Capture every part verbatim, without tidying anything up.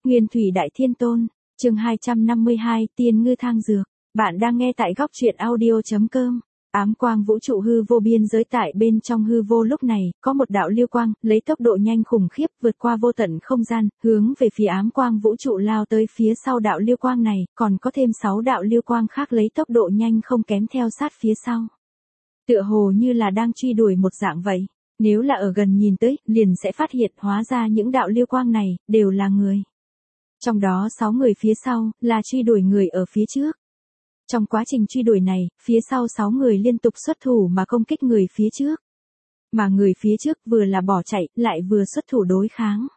Nguyên Thủy Đại Thiên Tôn, chương hai trăm năm mươi hai, Tiên Ngư Thang Dược. Bạn đang nghe tại góc truyện audio.com. Ám quang vũ trụ hư vô biên giới tại bên trong hư vô lúc này, có một đạo lưu quang, lấy tốc độ nhanh khủng khiếp vượt qua vô tận không gian, hướng về phía ám quang vũ trụ lao tới phía sau đạo lưu quang này, còn có thêm sáu đạo lưu quang khác lấy tốc độ nhanh không kém theo sát phía sau. Tựa hồ như là đang truy đuổi một dạng vậy. Nếu là ở gần nhìn tới, liền sẽ phát hiện hóa ra những đạo lưu quang này, đều là người. Trong đó sáu người phía sau, là truy đuổi người ở phía trước. Trong quá trình truy đuổi này, phía sau sáu người liên tục xuất thủ mà công kích người phía trước. Mà người phía trước vừa là bỏ chạy, lại vừa xuất thủ đối kháng.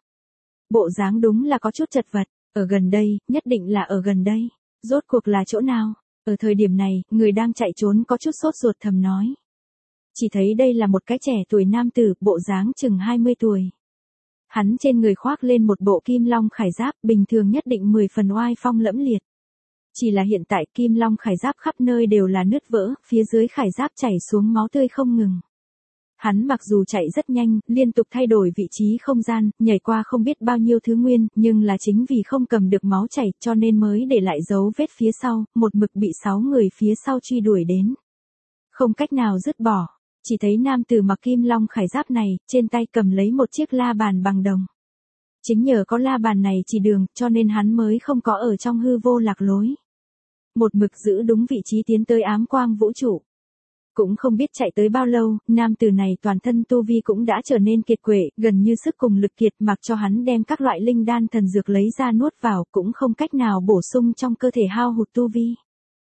Bộ dáng đúng là có chút chật vật, ở gần đây, nhất định là ở gần đây. Rốt cuộc là chỗ nào? Ở thời điểm này, người đang chạy trốn có chút sốt ruột thầm nói. Chỉ thấy đây là một cái trẻ tuổi nam tử, bộ dáng chừng hai mươi tuổi. Hắn trên người khoác lên một bộ kim long khải giáp, bình thường nhất định mười phần oai phong lẫm liệt. Chỉ là hiện tại kim long khải giáp khắp nơi đều là nứt vỡ, phía dưới khải giáp chảy xuống máu tươi không ngừng. Hắn mặc dù chạy rất nhanh, liên tục thay đổi vị trí không gian, nhảy qua không biết bao nhiêu thứ nguyên, nhưng là chính vì không cầm được máu chảy cho nên mới để lại dấu vết phía sau, một mực bị sáu người phía sau truy đuổi đến. Không cách nào dứt bỏ. Chỉ thấy nam tử mặc kim long khải giáp này, trên tay cầm lấy một chiếc la bàn bằng đồng. Chính nhờ có la bàn này chỉ đường, cho nên hắn mới không có ở trong hư vô lạc lối. Một mực giữ đúng vị trí tiến tới ám quang vũ trụ. Cũng không biết chạy tới bao lâu, nam tử này toàn thân tu vi cũng đã trở nên kiệt quệ, gần như sức cùng lực kiệt, mặc cho hắn đem các loại linh đan thần dược lấy ra nuốt vào, cũng không cách nào bổ sung trong cơ thể hao hụt tu vi.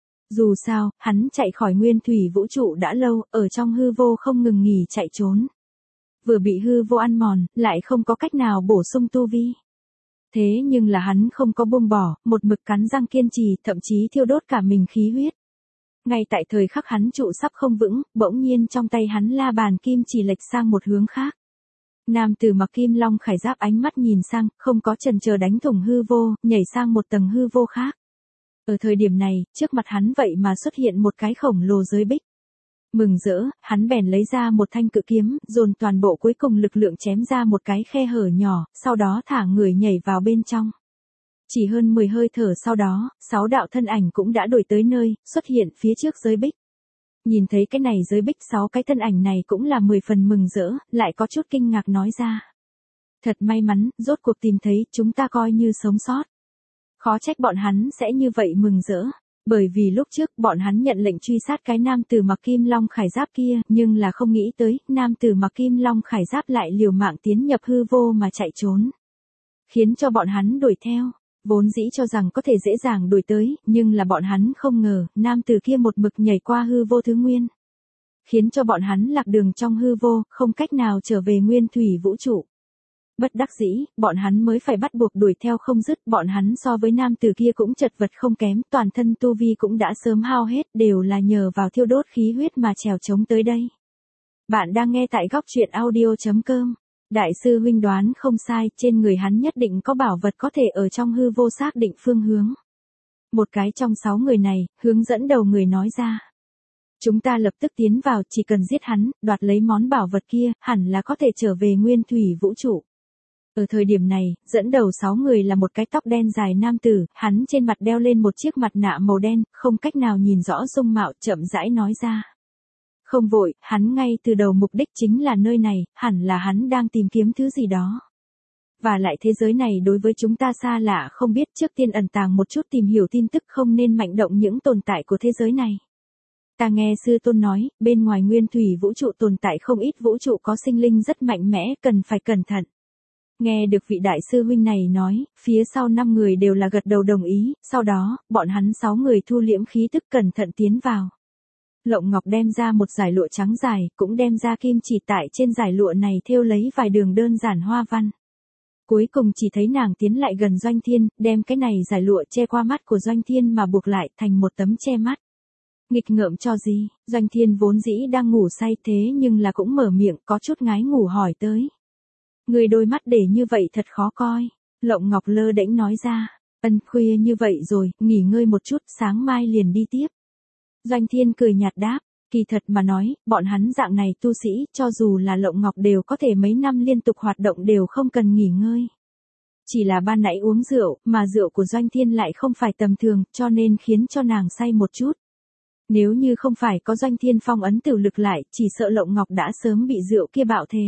Dù sao, hắn chạy khỏi nguyên thủy vũ trụ đã lâu, ở trong hư vô không ngừng nghỉ chạy trốn. Vừa bị hư vô ăn mòn, lại không có cách nào bổ sung tu vi. Thế nhưng là hắn không có buông bỏ, một mực cắn răng kiên trì, thậm chí thiêu đốt cả mình khí huyết. Ngay tại thời khắc hắn trụ sắp không vững, bỗng nhiên trong tay hắn la bàn kim chỉ lệch sang một hướng khác. Nam tử mặc kim long khải giáp ánh mắt nhìn sang, không có chần chờ đánh thủng hư vô, nhảy sang một tầng hư vô khác. Ở thời điểm này, trước mặt hắn vậy mà xuất hiện một cái khổng lồ giới bích. Mừng rỡ, hắn bèn lấy ra một thanh cự kiếm, dồn toàn bộ cuối cùng lực lượng chém ra một cái khe hở nhỏ, sau đó thả người nhảy vào bên trong. Chỉ hơn mười hơi thở sau đó, sáu đạo thân ảnh cũng đã đuổi tới nơi, xuất hiện phía trước giới bích. Nhìn thấy cái này giới bích sáu cái thân ảnh này cũng là mười phần mừng rỡ, lại có chút kinh ngạc nói ra. Thật may mắn, rốt cuộc tìm thấy, chúng ta coi như sống sót. Khó trách bọn hắn sẽ như vậy mừng rỡ, bởi vì lúc trước bọn hắn nhận lệnh truy sát cái nam tử mặc kim long khải giáp kia, nhưng là không nghĩ tới, nam tử mặc kim long khải giáp lại liều mạng tiến nhập hư vô mà chạy trốn. Khiến cho bọn hắn đuổi theo, vốn dĩ cho rằng có thể dễ dàng đuổi tới, nhưng là bọn hắn không ngờ, nam tử kia một mực nhảy qua hư vô thứ nguyên. Khiến cho bọn hắn lạc đường trong hư vô, không cách nào trở về nguyên thủy vũ trụ. Bất đắc dĩ, bọn hắn mới phải bắt buộc đuổi theo không dứt, bọn hắn so với nam tử kia cũng chật vật không kém, toàn thân tu vi cũng đã sớm hao hết, đều là nhờ vào thiêu đốt khí huyết mà trèo chống tới đây. Bạn đang nghe tại góc truyện audio.com. Đại sư huynh đoán không sai, trên người hắn nhất định có bảo vật có thể ở trong hư vô xác định phương hướng. Một cái trong sáu người này, hướng dẫn đầu người nói ra. Chúng ta lập tức tiến vào, chỉ cần giết hắn, đoạt lấy món bảo vật kia, hẳn là có thể trở về nguyên thủy vũ trụ. Ở thời điểm này, dẫn đầu sáu người là một cái tóc đen dài nam tử, hắn trên mặt đeo lên một chiếc mặt nạ màu đen, không cách nào nhìn rõ dung mạo, chậm rãi nói ra. Không vội, hắn ngay từ đầu mục đích chính là nơi này, hẳn là hắn đang tìm kiếm thứ gì đó. Và lại thế giới này đối với chúng ta xa lạ không biết, trước tiên ẩn tàng một chút tìm hiểu tin tức, không nên mạnh động những tồn tại của thế giới này. Ta nghe sư tôn nói, bên ngoài nguyên thủy vũ trụ tồn tại không ít vũ trụ có sinh linh rất mạnh mẽ, cần phải cẩn thận. Nghe được vị đại sư huynh này nói, phía sau năm người đều là gật đầu đồng ý, sau đó, bọn hắn sáu người thu liễm khí tức cẩn thận tiến vào. Lộng Ngọc đem ra một dải lụa trắng dài, cũng đem ra kim chỉ tại trên dải lụa này thêu lấy vài đường đơn giản hoa văn. Cuối cùng chỉ thấy nàng tiến lại gần Doanh Thiên, đem cái này dải lụa che qua mắt của Doanh Thiên mà buộc lại thành một tấm che mắt. Nghịch ngợm cho gì, Doanh Thiên vốn dĩ đang ngủ say thế nhưng là cũng mở miệng có chút ngái ngủ hỏi tới. Người đôi mắt để như vậy thật khó coi. Lộng Ngọc lơ đễnh nói ra. Ân, khuya như vậy rồi, nghỉ ngơi một chút, sáng mai liền đi tiếp. Doanh Thiên cười nhạt đáp. Kỳ thật mà nói, bọn hắn dạng này tu sĩ, cho dù là Lộng Ngọc đều có thể mấy năm liên tục hoạt động đều không cần nghỉ ngơi. Chỉ là ban nãy uống rượu, mà rượu của Doanh Thiên lại không phải tầm thường, cho nên khiến cho nàng say một chút. Nếu như không phải có Doanh Thiên phong ấn tử lực lại, chỉ sợ Lộng Ngọc đã sớm bị rượu kia bạo thề.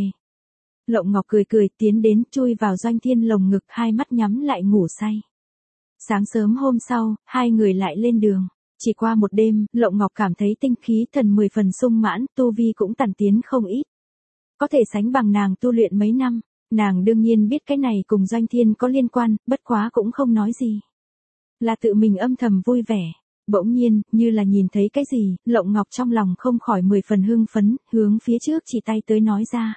Lộng Ngọc cười cười tiến đến chui vào Doanh Thiên lồng ngực, hai mắt nhắm lại ngủ say. Sáng sớm hôm sau, hai người lại lên đường. Chỉ qua một đêm, Lộng Ngọc cảm thấy tinh khí thần mười phần sung mãn, tu vi cũng tản tiến không ít. Có thể sánh bằng nàng tu luyện mấy năm. Nàng đương nhiên biết cái này cùng Doanh Thiên có liên quan, bất quá cũng không nói gì. Là tự mình âm thầm vui vẻ. Bỗng nhiên, như là nhìn thấy cái gì, Lộng Ngọc trong lòng không khỏi mười phần hưng phấn, hướng phía trước chỉ tay tới nói ra.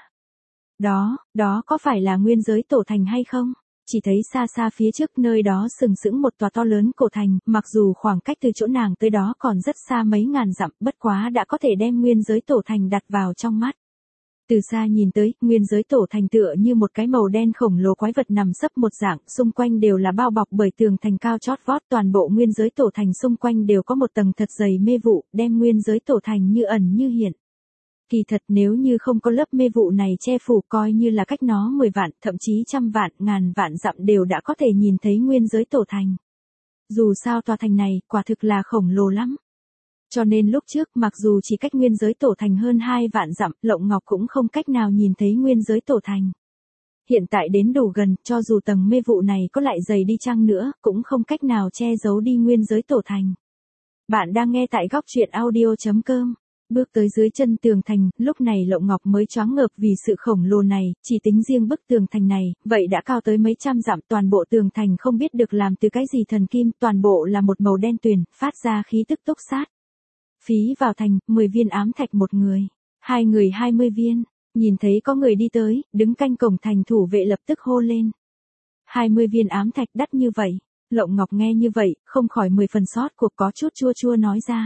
Đó, đó có phải là nguyên giới tổ thành hay không? Chỉ thấy xa xa phía trước nơi đó sừng sững một tòa to lớn cổ thành, mặc dù khoảng cách từ chỗ nàng tới đó còn rất xa mấy ngàn dặm, bất quá đã có thể đem nguyên giới tổ thành đặt vào trong mắt. Từ xa nhìn tới, nguyên giới tổ thành tựa như một cái màu đen khổng lồ quái vật nằm sấp một dạng, xung quanh đều là bao bọc bởi tường thành cao chót vót, toàn bộ nguyên giới tổ thành xung quanh đều có một tầng thật dày mê vụ, đem nguyên giới tổ thành như ẩn như hiện. Kỳ thật nếu như không có lớp mê vụ này che phủ, coi như là cách nó mười vạn, thậm chí trăm vạn, ngàn vạn dặm đều đã có thể nhìn thấy nguyên giới tổ thành. Dù sao tòa thành này, quả thực là khổng lồ lắm. Cho nên lúc trước, mặc dù chỉ cách nguyên giới tổ thành hơn hai vạn dặm, Lộng Ngọc cũng không cách nào nhìn thấy nguyên giới tổ thành. Hiện tại đến đủ gần, cho dù tầng mê vụ này có lại dày đi chăng nữa, cũng không cách nào che giấu đi nguyên giới tổ thành. Bạn đang nghe tại góc truyện audio chấm com. Bước tới dưới chân tường thành, lúc này Lộng Ngọc mới choáng ngợp vì sự khổng lồ này, chỉ tính riêng bức tường thành này, vậy đã cao tới mấy trăm dặm, toàn bộ tường thành không biết được làm từ cái gì thần kim, toàn bộ là một màu đen tuyền, phát ra khí tức túc sát. Phí vào thành, mười viên ám thạch một người, hai người hai mươi viên, nhìn thấy có người đi tới, đứng canh cổng thành thủ vệ lập tức hô lên. hai mươi viên ám thạch đắt như vậy, Lộng Ngọc nghe như vậy, không khỏi mười phần sót cuộc có chút chua chua nói ra.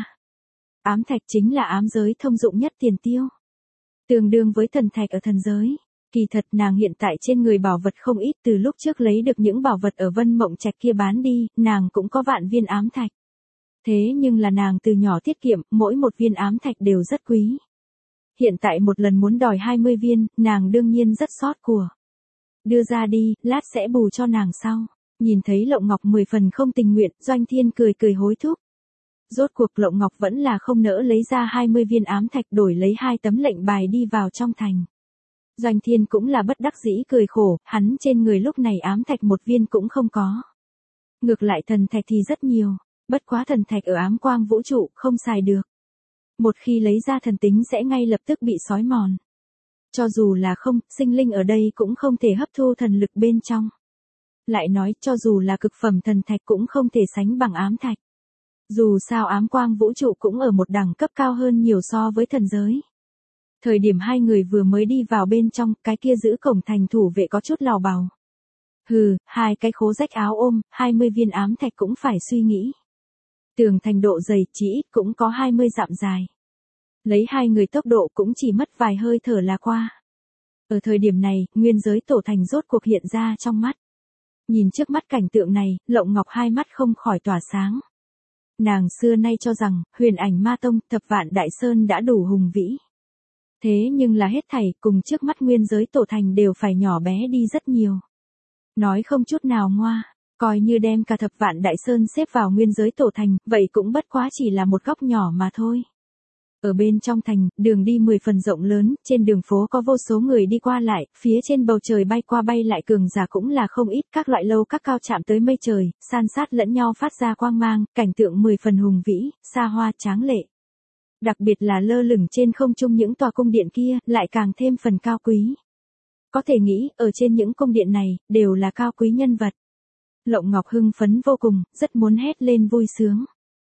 Ám thạch chính là ám giới thông dụng nhất tiền tiêu. Tương đương với thần thạch ở thần giới. Kỳ thật nàng hiện tại trên người bảo vật không ít, từ lúc trước lấy được những bảo vật ở Vân Mộng Trạch kia bán đi, nàng cũng có vạn viên ám thạch. Thế nhưng là nàng từ nhỏ tiết kiệm, mỗi một viên ám thạch đều rất quý. Hiện tại một lần muốn đòi hai mươi viên, nàng đương nhiên rất sót của. Đưa ra đi, lát sẽ bù cho nàng sau. Nhìn thấy Lộng Ngọc mười phần không tình nguyện, Doanh Thiên cười cười hối thúc. Rốt cuộc Lộng Ngọc vẫn là không nỡ lấy ra hai mươi viên ám thạch đổi lấy hai tấm lệnh bài đi vào trong thành. Doanh Thiên cũng là bất đắc dĩ cười khổ, hắn trên người lúc này ám thạch một viên cũng không có. Ngược lại thần thạch thì rất nhiều, bất quá thần thạch ở ám quang vũ trụ không xài được. Một khi lấy ra thần tính sẽ ngay lập tức bị xói mòn. Cho dù là không, sinh linh ở đây cũng không thể hấp thu thần lực bên trong. Lại nói cho dù là cực phẩm thần thạch cũng không thể sánh bằng ám thạch. Dù sao ám quang vũ trụ cũng ở một đẳng cấp cao hơn nhiều so với thần giới. Thời điểm hai người vừa mới đi vào bên trong, cái kia giữ cổng thành thủ vệ có chút lào bào. Hừ, hai cái khố rách áo ôm, hai mươi viên ám thạch cũng phải suy nghĩ. Tường thành độ dày chỉ ít cũng có hai mươi dặm dài. Lấy hai người tốc độ cũng chỉ mất vài hơi thở là qua. Ở thời điểm này, nguyên giới tổ thành rốt cuộc hiện ra trong mắt. Nhìn trước mắt cảnh tượng này, Lộng Ngọc hai mắt không khỏi tỏa sáng. Nàng xưa nay cho rằng, Huyền Ảnh Ma Tông, Thập Vạn Đại Sơn đã đủ hùng vĩ. Thế nhưng là hết thảy, cùng trước mắt nguyên giới tổ thành đều phải nhỏ bé đi rất nhiều. Nói không chút nào ngoa, coi như đem cả Thập Vạn Đại Sơn xếp vào nguyên giới tổ thành, vậy cũng bất quá chỉ là một góc nhỏ mà thôi. Ở bên trong thành, đường đi mười phần rộng lớn, trên đường phố có vô số người đi qua lại, phía trên bầu trời bay qua bay lại cường giả cũng là không ít, các loại lâu các cao chạm tới mây trời, san sát lẫn nhau phát ra quang mang, cảnh tượng mười phần hùng vĩ, xa hoa tráng lệ. Đặc biệt là lơ lửng trên không trung những tòa cung điện kia, lại càng thêm phần cao quý. Có thể nghĩ, ở trên những cung điện này, đều là cao quý nhân vật. Lộng Ngọc hưng phấn vô cùng, rất muốn hét lên vui sướng.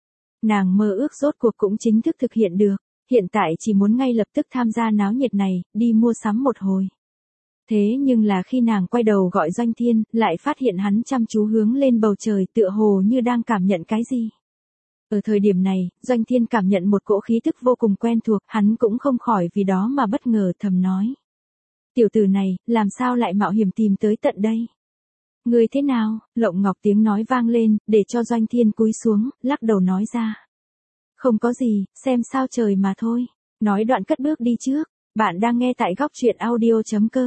Nàng mơ ước rốt cuộc cũng chính thức thực hiện được. Hiện tại chỉ muốn ngay lập tức tham gia náo nhiệt này, đi mua sắm một hồi. Thế nhưng là khi nàng quay đầu gọi Doanh Thiên, lại phát hiện hắn chăm chú hướng lên bầu trời tựa hồ như đang cảm nhận cái gì. Ở thời điểm này, Doanh Thiên cảm nhận một cỗ khí thức vô cùng quen thuộc, hắn cũng không khỏi vì đó mà bất ngờ thầm nói. Tiểu tử này, làm sao lại mạo hiểm tìm tới tận đây? Người thế nào? Lộng Ngọc tiếng nói vang lên, để cho Doanh Thiên cúi xuống, lắc đầu nói ra. Không có gì, xem sao trời mà thôi. Nói đoạn cất bước đi trước. Bạn đang nghe tại góc truyện audio chấm com.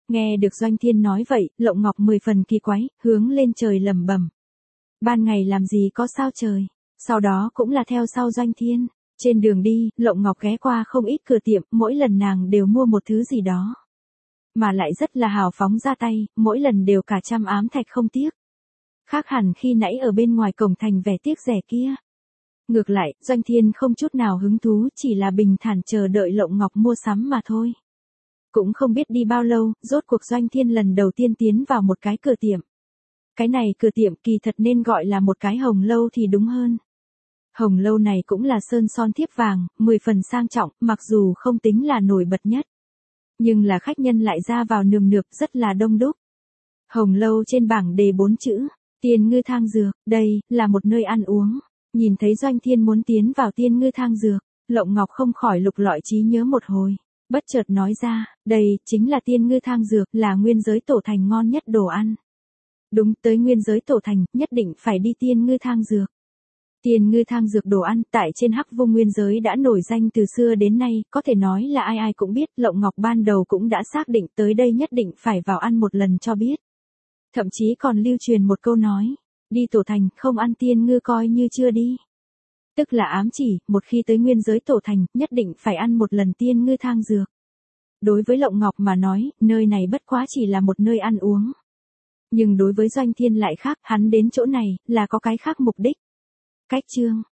Nghe được Doanh Thiên nói vậy, Lộng Ngọc mười phần kỳ quái, hướng lên trời lẩm bẩm. Ban ngày làm gì có sao trời, sau đó cũng là theo sau Doanh Thiên. Trên đường đi, Lộng Ngọc ghé qua không ít cửa tiệm, mỗi lần nàng đều mua một thứ gì đó. Mà lại rất là hào phóng ra tay, mỗi lần đều cả trăm ám thạch không tiếc. Khác hẳn khi nãy ở bên ngoài cổng thành vẻ tiếc rẻ kia. Ngược lại, Doanh Thiên không chút nào hứng thú, chỉ là bình thản chờ đợi Lộng Ngọc mua sắm mà thôi. Cũng không biết đi bao lâu, rốt cuộc Doanh Thiên lần đầu tiên tiến vào một cái cửa tiệm. Cái này cửa tiệm kỳ thật nên gọi là một cái hồng lâu thì đúng hơn. Hồng lâu này cũng là sơn son thiếp vàng, mười phần sang trọng, mặc dù không tính là nổi bật nhất. Nhưng là khách nhân lại ra vào nườm nượp rất là đông đúc. Hồng lâu trên bảng đề bốn chữ, Tiên Ngư Thang Dược, đây là một nơi ăn uống. Nhìn thấy Doanh Thiên muốn tiến vào Tiên Ngư Thang Dược, Lộng Ngọc không khỏi lục lọi trí nhớ một hồi, bất chợt nói ra, đây chính là Tiên Ngư Thang Dược, là nguyên giới tổ thành ngon nhất đồ ăn. Đúng, tới nguyên giới tổ thành, nhất định phải đi Tiên Ngư Thang Dược. Tiên Ngư Thang Dược đồ ăn tại trên Hắc Vung nguyên giới đã nổi danh từ xưa đến nay, có thể nói là ai ai cũng biết. Lộng Ngọc ban đầu cũng đã xác định tới đây nhất định phải vào ăn một lần cho biết. Thậm chí còn lưu truyền một câu nói, đi tổ thành không ăn tiên ngư coi như chưa đi. Tức là ám chỉ, một khi tới nguyên giới tổ thành, nhất định phải ăn một lần Tiên Ngư Thang Dược. Đối với Lộng Ngọc mà nói, nơi này bất quá chỉ là một nơi ăn uống. Nhưng đối với Doanh Thiên lại khác, hắn đến chỗ này, là có cái khác mục đích. Cách chương